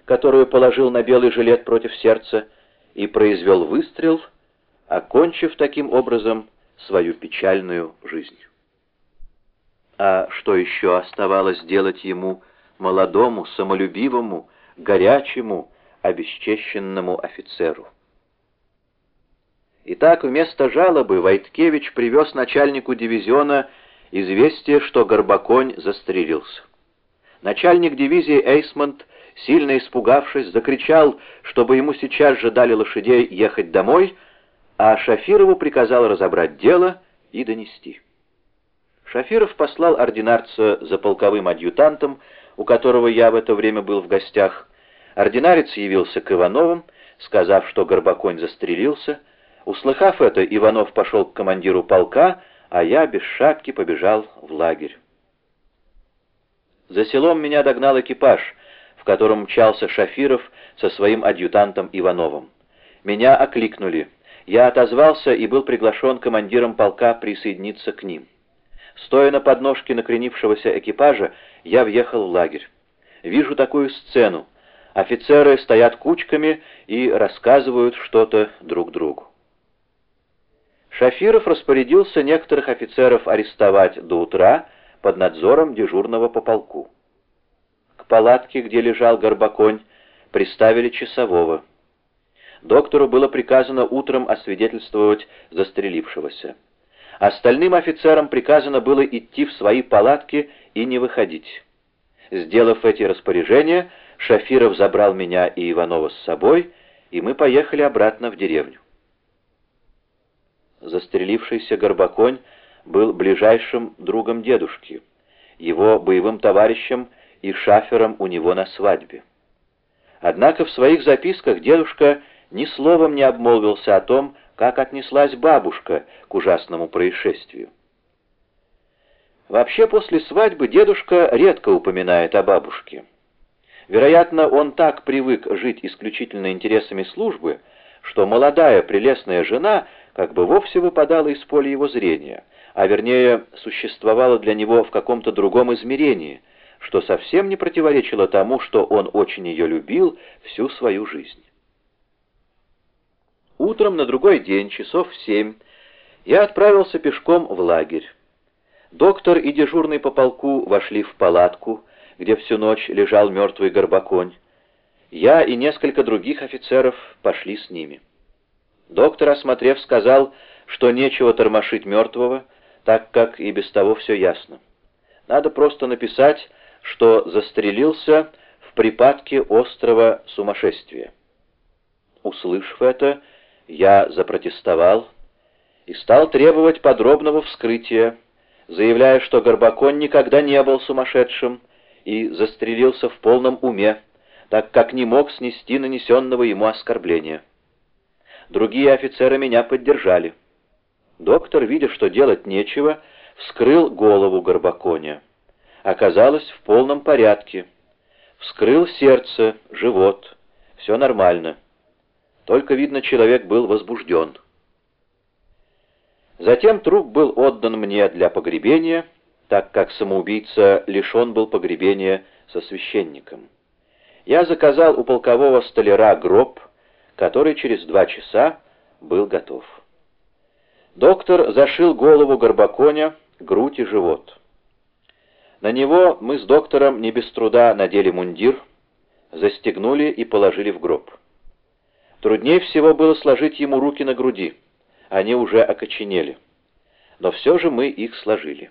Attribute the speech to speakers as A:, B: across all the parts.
A: которую положил на белый жилет против сердца, и произвел выстрел, окончив таким образом свою печальную жизнь. А что еще оставалось делать ему, молодому, самолюбивому, горячему, обесчещенному офицеру? Итак, вместо жалобы Войткевич привез начальнику дивизиона известие, что Горбоконь застрелился. Начальник дивизии Эйсмонт, сильно испугавшись, закричал, чтобы ему сейчас же дали лошадей ехать домой, а Шафирову приказал разобрать дело и донести. Шафиров послал ординарца за полковым адъютантом, у которого я в это время был в гостях. Ординарец явился к Ивановым, сказав, что Горбоконь застрелился. Услыхав это, Иванов пошел к командиру полка, а я без шапки побежал в лагерь. За селом меня догнал экипаж, в котором мчался Шафиров со своим адъютантом Ивановым. Меня окликнули. Я отозвался и был приглашен командиром полка присоединиться к ним. Стоя на подножке накренившегося экипажа, я въехал в лагерь. Вижу такую сцену. Офицеры стоят кучками и рассказывают что-то друг другу. Шафиров распорядился некоторых офицеров арестовать до утра под надзором дежурного по полку. К палатке, где лежал Горбоконь, приставили часового. Доктору было приказано утром освидетельствовать застрелившегося. Остальным офицерам приказано было идти в свои палатки и не выходить. Сделав эти распоряжения, Шафиров забрал меня и Иванова с собой, и мы поехали обратно в деревню. Застрелившийся Горбоконь был ближайшим другом дедушки, его боевым товарищем и шафером у него на свадьбе. Однако в своих записках дедушка ни словом не обмолвился о том, как отнеслась бабушка к ужасному происшествию. Вообще, после свадьбы дедушка редко упоминает о бабушке. Вероятно, он так привык жить исключительно интересами службы, что молодая прелестная жена как бы вовсе выпадала из поля его зрения, а вернее существовала для него в каком-то другом измерении, что совсем не противоречило тому, что он очень ее любил всю свою жизнь. Утром на другой день, часов в 7, я отправился пешком в лагерь. Доктор и дежурный по полку вошли в палатку, где всю ночь лежал мертвый Горбоконь. Я и несколько других офицеров пошли с ними. Доктор, осмотрев, сказал, что нечего тормошить мертвого, так как и без того все ясно. Надо просто написать, что застрелился в припадке острого сумасшествия. Услышав это, я запротестовал и стал требовать подробного вскрытия, заявляя, что Горбоконь никогда не был сумасшедшим и застрелился в полном уме, так как не мог снести нанесенного ему оскорбления. Другие офицеры меня поддержали. Доктор, видя, что делать нечего, вскрыл голову Горбоконя. Оказалось, в полном порядке. Вскрыл сердце, живот. Все нормально. Только, видно, человек был возбужден. Затем труп был отдан мне для погребения, так как самоубийца лишен был погребения со священником. Я заказал у полкового столяра гроб, который через 2 часа был готов. Доктор зашил голову Горбоконя, грудь и живот. На него мы с доктором не без труда надели мундир, застегнули и положили в гроб. Труднее всего было сложить ему руки на груди, они уже окоченели, но все же мы их сложили.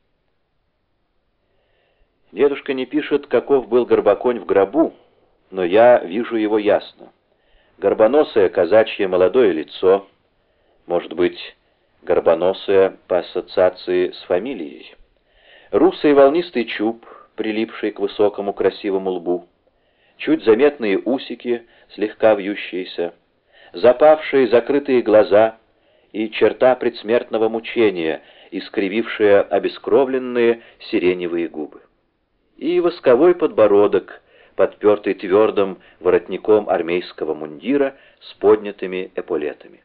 A: Дедушка не пишет, каков был Горбоконь в гробу, но я вижу его ясно. Горбоносое казачье молодое лицо, может быть, горбоносое по ассоциации с фамилией, русый волнистый чуб, прилипший к высокому красивому лбу, чуть заметные усики, слегка вьющиеся, запавшие закрытые глаза и черта предсмертного мучения, искривившая обескровленные сиреневые губы. И восковой подбородок, подпертый твердым воротником армейского мундира с поднятыми эполетами.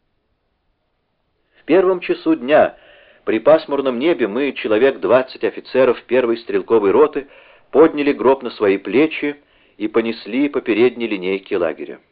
A: В первом часу дня при пасмурном небе мы, человек 20 офицеров первой стрелковой роты, подняли гроб на свои плечи и понесли по передней линейке лагеря.